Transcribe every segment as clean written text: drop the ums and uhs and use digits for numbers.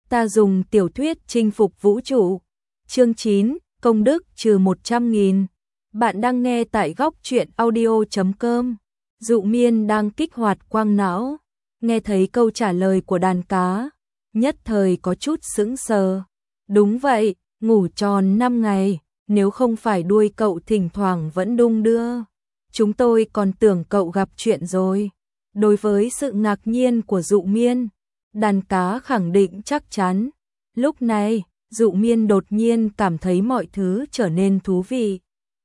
Ta dùng tiểu thuyết chinh phục vũ trụ. Chương 9, công đức trừ 100.000. Bạn đang nghe tại góc truyện audio.com. Dụ Miên đang kích hoạt quang não, nghe thấy câu trả lời của đàn cá, nhất thời có chút sững sờ. Đúng vậy, ngủ tròn 5 ngày, nếu không phải đuôi cậu thỉnh thoảng vẫn đung đưa, chúng tôi còn tưởng cậu gặp chuyện rồi. Đối với sự ngạc nhiên của Dụ Miên, đàn cá khẳng định chắc chắn. Lúc này, Dụ Miên đột nhiên cảm thấy mọi thứ trở nên thú vị.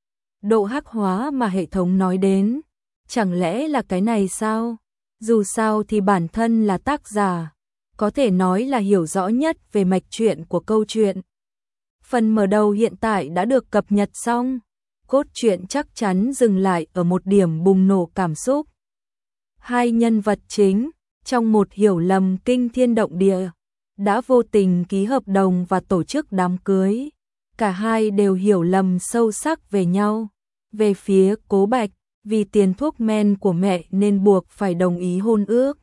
Độ hắc hóa mà hệ thống nói đến, chẳng lẽ là cái này sao? Dù sao thì bản thân là tác giả, có thể nói là hiểu rõ nhất về mạch truyện của câu chuyện. Phần mở đầu hiện tại đã được cập nhật xong, cốt truyện chắc chắn dừng lại ở một điểm bùng nổ cảm xúc. Hai nhân vật chính, trong một hiểu lầm kinh thiên động địa, đã vô tình ký hợp đồng và tổ chức đám cưới. Cả hai đều hiểu lầm sâu sắc về nhau. Về phía Cố Bạch, vì tiền thuốc men của mẹ nên buộc phải đồng ý hôn ước.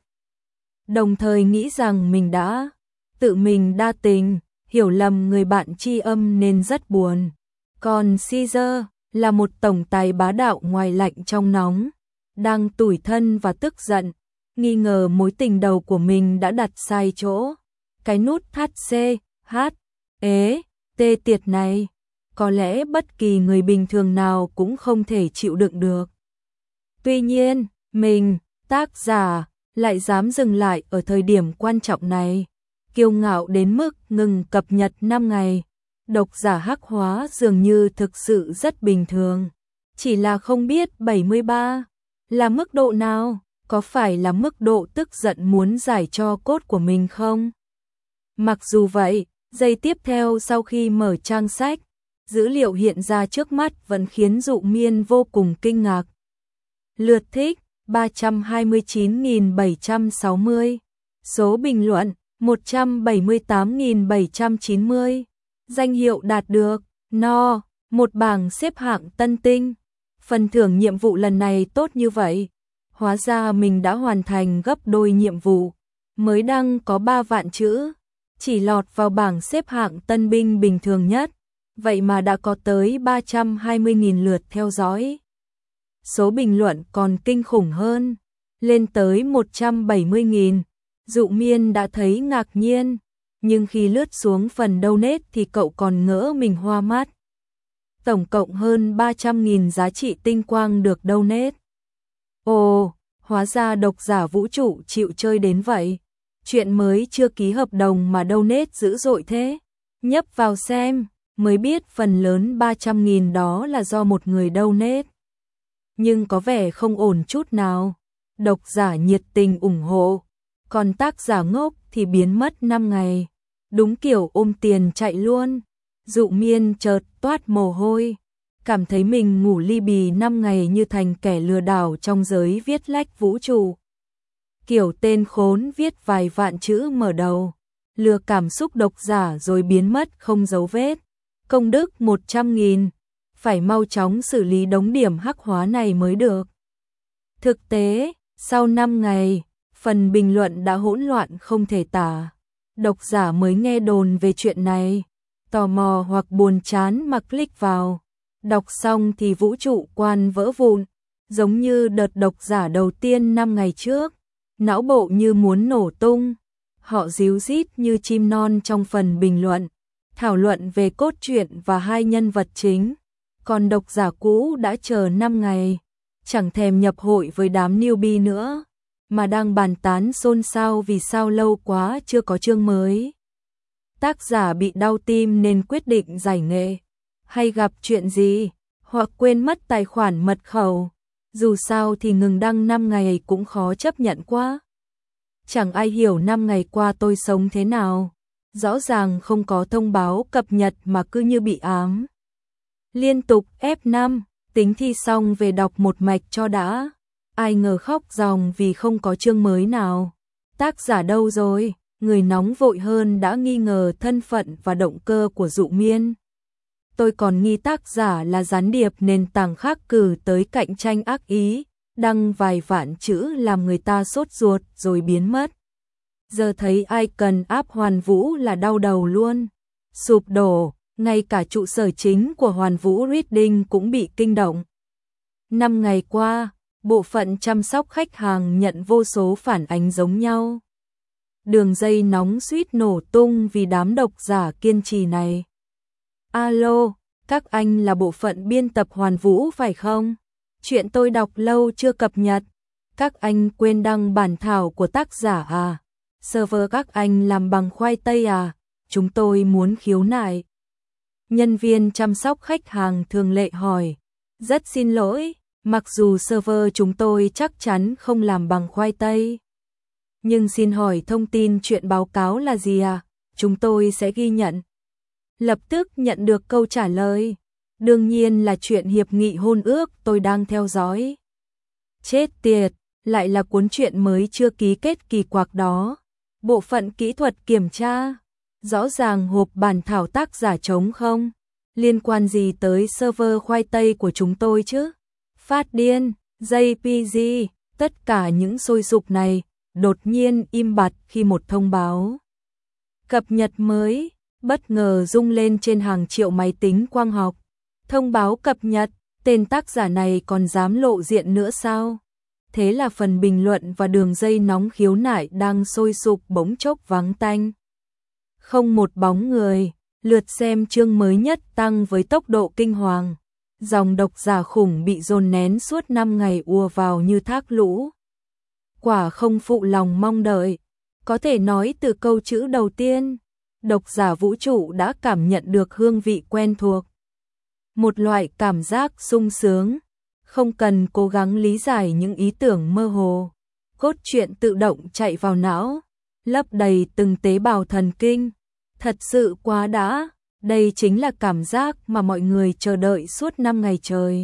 Đồng thời nghĩ rằng mình đã tự mình đa tình, hiểu lầm người bạn tri âm nên rất buồn. Còn Caesar là một tổng tài bá đạo ngoài lạnh trong nóng, đang tủi thân và tức giận, nghi ngờ mối tình đầu của mình đã đặt sai chỗ. Cái nút thắt C, H, ế, T tiệt này, có lẽ bất kỳ người bình thường nào cũng không thể chịu đựng được. Tuy nhiên, mình, tác giả, lại dám dừng lại ở thời điểm quan trọng này, kiêu ngạo đến mức ngừng cập nhật 5 ngày. Độc giả hắc hóa dường như thực sự rất bình thường, chỉ là không biết 73 là mức độ nào, có phải là mức độ tức giận muốn giải cho cốt của mình không? Mặc dù vậy, giây tiếp theo sau khi mở trang sách, dữ liệu hiện ra trước mắt vẫn khiến Dụ Miên vô cùng kinh ngạc. Lượt thích 329.760, số bình luận 178.790, danh hiệu đạt được No, một bảng xếp hạng tân tinh. Phần thưởng nhiệm vụ lần này tốt như vậy, hóa ra mình đã hoàn thành gấp đôi nhiệm vụ, mới đăng có 3 vạn chữ, chỉ lọt vào bảng xếp hạng tân binh bình thường nhất, vậy mà đã có tới 320.000 lượt theo dõi. Số bình luận còn kinh khủng hơn, lên tới 170.000. Dụ Miên đã thấy ngạc nhiên, nhưng khi lướt xuống phần donate thì cậu còn ngỡ mình hoa mắt. Tổng cộng hơn 300.000 giá trị tinh quang được donate. Ồ, hóa ra độc giả vũ trụ chịu chơi đến vậy. Chuyện mới chưa ký hợp đồng mà donate dữ dội thế. Nhấp vào xem, mới biết phần lớn 300.000 đó là do một người donate. Nhưng có vẻ không ổn chút nào. Độc giả nhiệt tình ủng hộ, còn tác giả ngốc thì biến mất 5 ngày. Đúng kiểu ôm tiền chạy luôn. Dụ Miên chợt toát mồ hôi, cảm thấy mình ngủ li bì 5 ngày như thành kẻ lừa đảo trong giới viết lách vũ trụ. Kiểu tên khốn viết vài vạn chữ mở đầu, lừa cảm xúc độc giả rồi biến mất không dấu vết. Công đức 100.000, phải mau chóng xử lý đống điểm hắc hóa này mới được. Thực tế, sau 5 ngày, phần bình luận đã hỗn loạn không thể tả. Độc giả mới nghe đồn về chuyện này, tò mò hoặc buồn chán mà click vào. Đọc xong thì vũ trụ quan vỡ vụn, giống như đợt độc giả đầu tiên 5 ngày trước. Não bộ như muốn nổ tung, họ ríu rít như chim non trong phần bình luận, thảo luận về cốt truyện và hai nhân vật chính. Còn độc giả cũ đã chờ 5 ngày, chẳng thèm nhập hội với đám newbie nữa, mà đang bàn tán xôn xao vì sao lâu quá chưa có chương mới. Tác giả bị đau tim nên quyết định giải nghệ, hay gặp chuyện gì, hoặc quên mất tài khoản mật khẩu. Dù sao thì ngừng đăng 5 ngày cũng khó chấp nhận quá. Chẳng ai hiểu 5 ngày qua tôi sống thế nào. Rõ ràng không có thông báo cập nhật mà cứ như bị ám. Liên tục F5, tính thi xong về đọc một mạch cho đã. Ai ngờ khóc ròng vì không có chương mới nào. Tác giả đâu rồi? Người nóng vội hơn đã nghi ngờ thân phận và động cơ của Dụ Miên. Tôi còn nghi tác giả là gián điệp nền tảng khác cử tới cạnh tranh ác ý, đăng vài vạn chữ làm người ta sốt ruột rồi biến mất. giờ thấy icon app Hoàn Vũ là đau đầu luôn. Sụp đổ, ngay cả trụ sở chính của Hoàn Vũ Reading cũng bị kinh động. 5 ngày qua, bộ phận chăm sóc khách hàng nhận vô số phản ánh giống nhau. Đường dây nóng suýt nổ tung vì đám độc giả kiên trì này. Alo, các anh là bộ phận biên tập Hoàn Vũ phải không? Chuyện tôi đọc lâu chưa cập nhật. Các anh quên đăng bản thảo của tác giả à? Server các anh làm bằng khoai tây à? Chúng tôi muốn khiếu nại. Nhân viên chăm sóc khách hàng thường lệ hỏi. Rất xin lỗi, mặc dù server chúng tôi chắc chắn không làm bằng khoai tây. Nhưng xin hỏi thông tin chuyện báo cáo là gì à? Chúng tôi sẽ ghi nhận. Lập tức nhận được câu trả lời. Đương nhiên là chuyện hiệp nghị hôn ước tôi đang theo dõi. Chết tiệt, lại là cuốn truyện mới chưa ký kết kỳ quặc đó. Bộ phận kỹ thuật kiểm tra. Rõ ràng hộp bản thảo tác giả trống không? Liên quan gì tới server khoai tây của chúng tôi chứ? Phát điên, JPG, tất cả những sôi sục này đột nhiên im bặt khi một thông báo cập nhật mới bất ngờ rung lên trên hàng triệu máy tính quang học. Thông báo cập nhật, tên tác giả này còn dám lộ diện nữa sao? Thế là phần bình luận và đường dây nóng khiếu nại đang sôi sục bỗng chốc vắng tanh. Không một bóng người, lượt xem chương mới nhất tăng với tốc độ kinh hoàng. Dòng độc giả khủng bị dồn nén suốt 5 ngày ùa vào như thác lũ. Quả không phụ lòng mong đợi. Có thể nói từ câu chữ đầu tiên, độc giả vũ trụ đã cảm nhận được hương vị quen thuộc. Một loại cảm giác sung sướng, không cần cố gắng lý giải những ý tưởng mơ hồ. Cốt truyện tự động chạy vào não, lấp đầy từng tế bào thần kinh. Thật sự quá đã, đây chính là cảm giác mà mọi người chờ đợi suốt 5 ngày trời.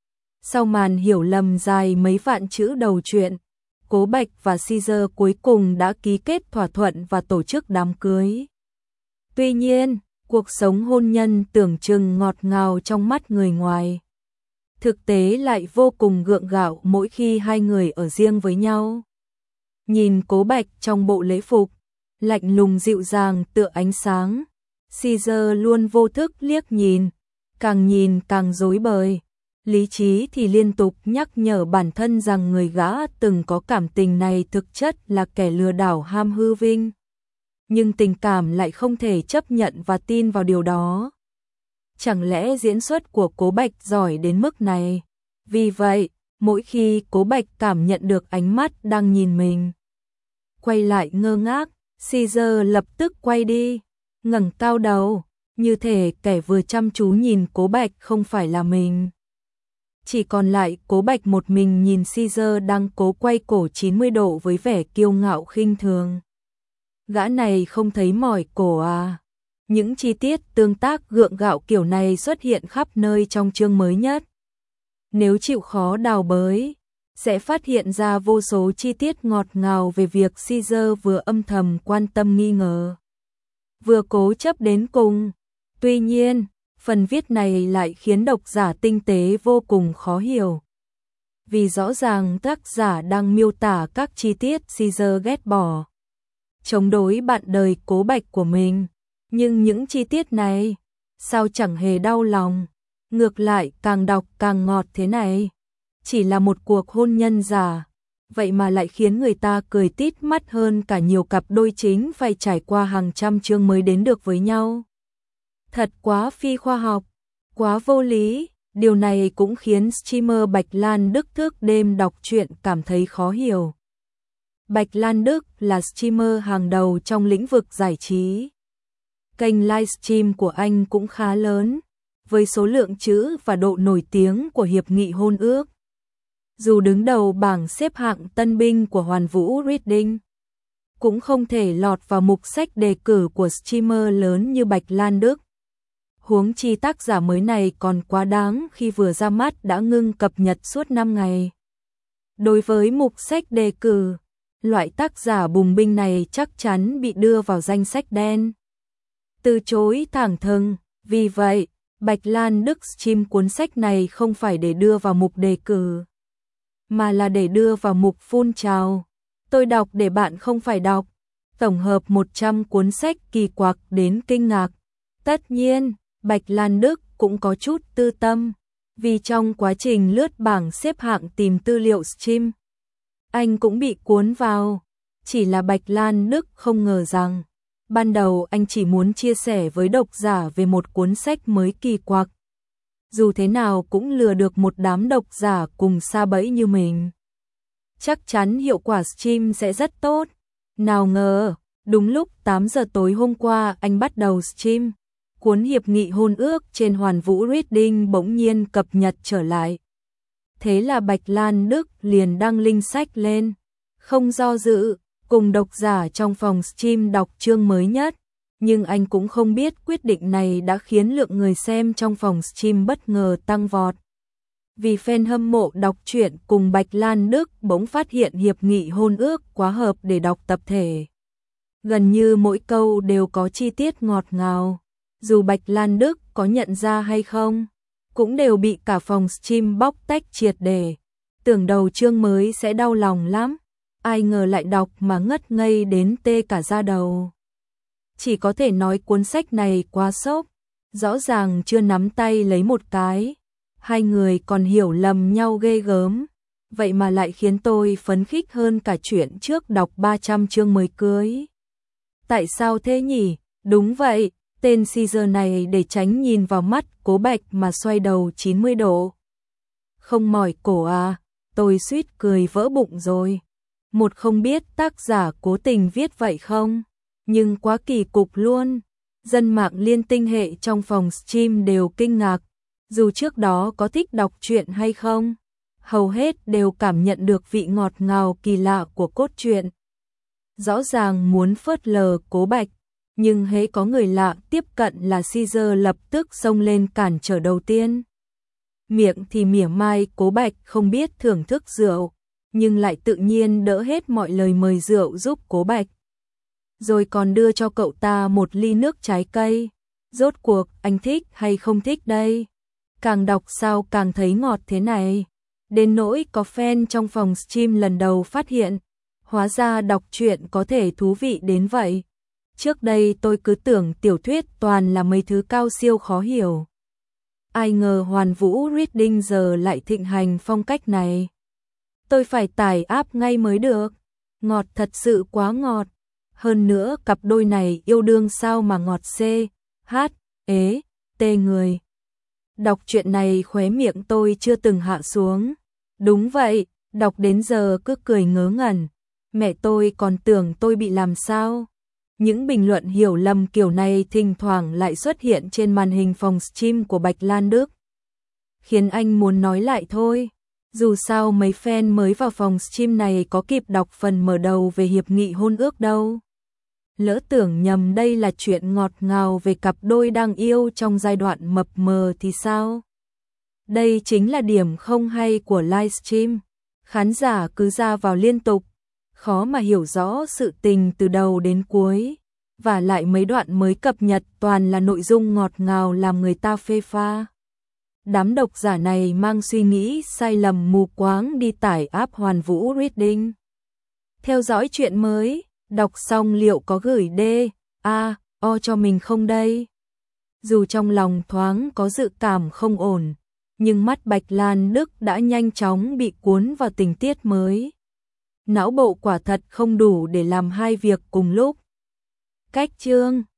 Sau màn hiểu lầm dài mấy vạn chữ đầu truyện, Cố Bạch và Caesar cuối cùng đã ký kết thỏa thuận và tổ chức đám cưới. Tuy nhiên, cuộc sống hôn nhân tưởng chừng ngọt ngào trong mắt người ngoài. Thực tế lại vô cùng gượng gạo mỗi khi hai người ở riêng với nhau. Nhìn Cố Bạch trong bộ lễ phục, lạnh lùng dịu dàng tựa ánh sáng. Caesar luôn vô thức liếc nhìn càng rối bời. Lý trí thì liên tục nhắc nhở bản thân rằng người gã từng có cảm tình này thực chất là kẻ lừa đảo ham hư vinh. Nhưng tình cảm lại không thể chấp nhận và tin vào điều đó. Chẳng lẽ diễn xuất của Cố Bạch giỏi đến mức này? Vì vậy, mỗi khi Cố Bạch cảm nhận được ánh mắt đang nhìn mình, quay lại ngơ ngác, Caesar lập tức quay đi, ngẩng cao đầu, như thể kẻ vừa chăm chú nhìn Cố Bạch không phải là mình. Chỉ còn lại Cố Bạch một mình nhìn Caesar đang cố quay cổ 90 độ với vẻ kiêu ngạo khinh thường. Gã này không thấy mỏi cổ à? Những chi tiết tương tác gượng gạo kiểu này xuất hiện khắp nơi trong chương mới nhất. Nếu chịu khó đào bới, sẽ phát hiện ra vô số chi tiết ngọt ngào về việc Caesar vừa âm thầm quan tâm nghi ngờ, vừa cố chấp đến cùng. Tuy nhiên, phần viết này lại khiến độc giả tinh tế vô cùng khó hiểu. Vì rõ ràng tác giả đang miêu tả các chi tiết Caesar ghét bỏ, chống đối bạn đời Cố Bạch của mình. Nhưng những chi tiết này, sao chẳng hề đau lòng, ngược lại càng đọc càng ngọt thế này. Chỉ là một cuộc hôn nhân giả, vậy mà lại khiến người ta cười tít mắt hơn cả nhiều cặp đôi chính phải trải qua hàng trăm chương mới đến được với nhau. Thật quá phi khoa học, quá vô lý. Điều này cũng khiến streamer Bạch Lan Đức thức đêm đọc truyện cảm thấy khó hiểu. Bạch Lan Đức là streamer hàng đầu trong lĩnh vực giải trí. Kênh livestream của anh cũng khá lớn, với số lượng chữ và độ nổi tiếng của hiệp nghị hôn ước. Dù đứng đầu bảng xếp hạng tân binh của Hoàn Vũ Reading, cũng không thể lọt vào mục sách đề cử của streamer lớn như Bạch Lan Đức. Huống chi tác giả mới này còn quá đáng khi vừa ra mắt đã ngưng cập nhật suốt 5 ngày. Đối với mục sách đề cử, loại tác giả bùng binh này chắc chắn bị đưa vào danh sách đen. Từ chối thẳng thừng, vì vậy, Bạch Lan Đức stream cuốn sách này không phải để đưa vào mục đề cử, mà là để đưa vào mục phun trào. Tôi đọc để bạn không phải đọc. tổng hợp 100 cuốn sách kỳ quặc đến kinh ngạc. Tất nhiên, Bạch Lan Đức cũng có chút tư tâm, vì trong quá trình lướt bảng xếp hạng tìm tư liệu stream, anh cũng bị cuốn vào. Chỉ là Bạch Lan Đức không ngờ rằng, ban đầu anh chỉ muốn chia sẻ với độc giả về một cuốn sách mới kỳ quặc. Dù thế nào cũng lừa được một đám độc giả cùng sa bẫy như mình. Chắc chắn hiệu quả stream sẽ rất tốt. Nào ngờ, đúng lúc 8 giờ tối hôm qua anh bắt đầu stream, cuốn hiệp nghị hôn ước trên Hoàn Vũ Reading bỗng nhiên cập nhật trở lại. Thế là Bạch Lan Đức liền đăng link sách lên, không do dự, cùng độc giả trong phòng stream đọc chương mới nhất. Nhưng anh cũng không biết quyết định này đã khiến lượng người xem trong phòng stream bất ngờ tăng vọt. Vì fan hâm mộ đọc truyện cùng Bạch Lan Đức bỗng phát hiện hiệp nghị hôn ước quá hợp để đọc tập thể. Gần như mỗi câu đều có chi tiết ngọt ngào. Dù Bạch Lan Đức có nhận ra hay không, cũng đều bị cả phòng stream bóc tách triệt để. Tưởng đầu chương mới sẽ đau lòng lắm, ai ngờ lại đọc mà ngất ngây đến tê cả da đầu. Chỉ có thể nói cuốn sách này quá sốc, rõ ràng chưa nắm tay lấy một cái, hai người còn hiểu lầm nhau ghê gớm, vậy mà lại khiến tôi phấn khích hơn cả chuyện trước đọc 300 chương mới cưới. Tại sao thế nhỉ? Đúng vậy, tên Caesar này để tránh nhìn vào mắt Cố Bạch mà xoay đầu 90 độ. Không mỏi cổ à, tôi suýt cười vỡ bụng rồi. Một không biết tác giả cố tình viết vậy không? Nhưng quá kỳ cục luôn. Dân mạng liên tinh hệ trong phòng stream đều kinh ngạc. Dù trước đó có thích đọc truyện hay không, hầu hết đều cảm nhận được vị ngọt ngào kỳ lạ của cốt truyện. Rõ ràng muốn phớt lờ Cố Bạch, nhưng hễ có người lạ tiếp cận là Caesar lập tức xông lên cản trở đầu tiên. Miệng thì mỉa mai Cố Bạch không biết thưởng thức rượu, nhưng lại tự nhiên đỡ hết mọi lời mời rượu giúp Cố Bạch. Rồi còn đưa cho cậu ta một ly nước trái cây. Rốt cuộc anh thích hay không thích đây? Càng đọc sao càng thấy ngọt thế này. Đến nỗi có fan trong phòng stream lần đầu phát hiện, hóa ra đọc truyện có thể thú vị đến vậy. Trước đây tôi cứ tưởng tiểu thuyết toàn là mấy thứ cao siêu khó hiểu. Ai ngờ Hoàn Vũ Reading giờ lại thịnh hành phong cách này. Tôi phải tải app ngay mới được. Ngọt thật sự quá ngọt. Hơn nữa cặp đôi này yêu đương sao mà ngọt tê người. Đọc chuyện này khóe miệng tôi chưa từng hạ xuống. Đúng vậy, đọc đến giờ cứ cười ngớ ngẩn. Mẹ tôi còn tưởng tôi bị làm sao. Những bình luận hiểu lầm kiểu này thỉnh thoảng lại xuất hiện trên màn hình phòng stream của Bạch Lan Đức, khiến anh muốn nói lại thôi. Dù sao mấy fan mới vào phòng stream này có kịp đọc phần mở đầu về hiệp nghị hôn ước đâu. Lỡ tưởng nhầm đây là chuyện ngọt ngào về cặp đôi đang yêu trong giai đoạn mập mờ thì sao? Đây chính là điểm không hay của livestream. Khán giả cứ ra vào liên tục, khó mà hiểu rõ sự tình từ đầu đến cuối. Và lại mấy đoạn mới cập nhật toàn là nội dung ngọt ngào làm người ta phê pha. Đám độc giả này mang suy nghĩ sai lầm mù quáng đi tải app Hoàn Vũ Reading. Theo dõi chuyện mới, đọc xong liệu có gửi o cho mình không đây? Dù trong lòng thoáng có dự cảm không ổn, nhưng mắt Bạch Lan Đức đã nhanh chóng bị cuốn vào tình tiết mới. Não bộ quả thật không đủ để làm hai việc cùng lúc. Cách chương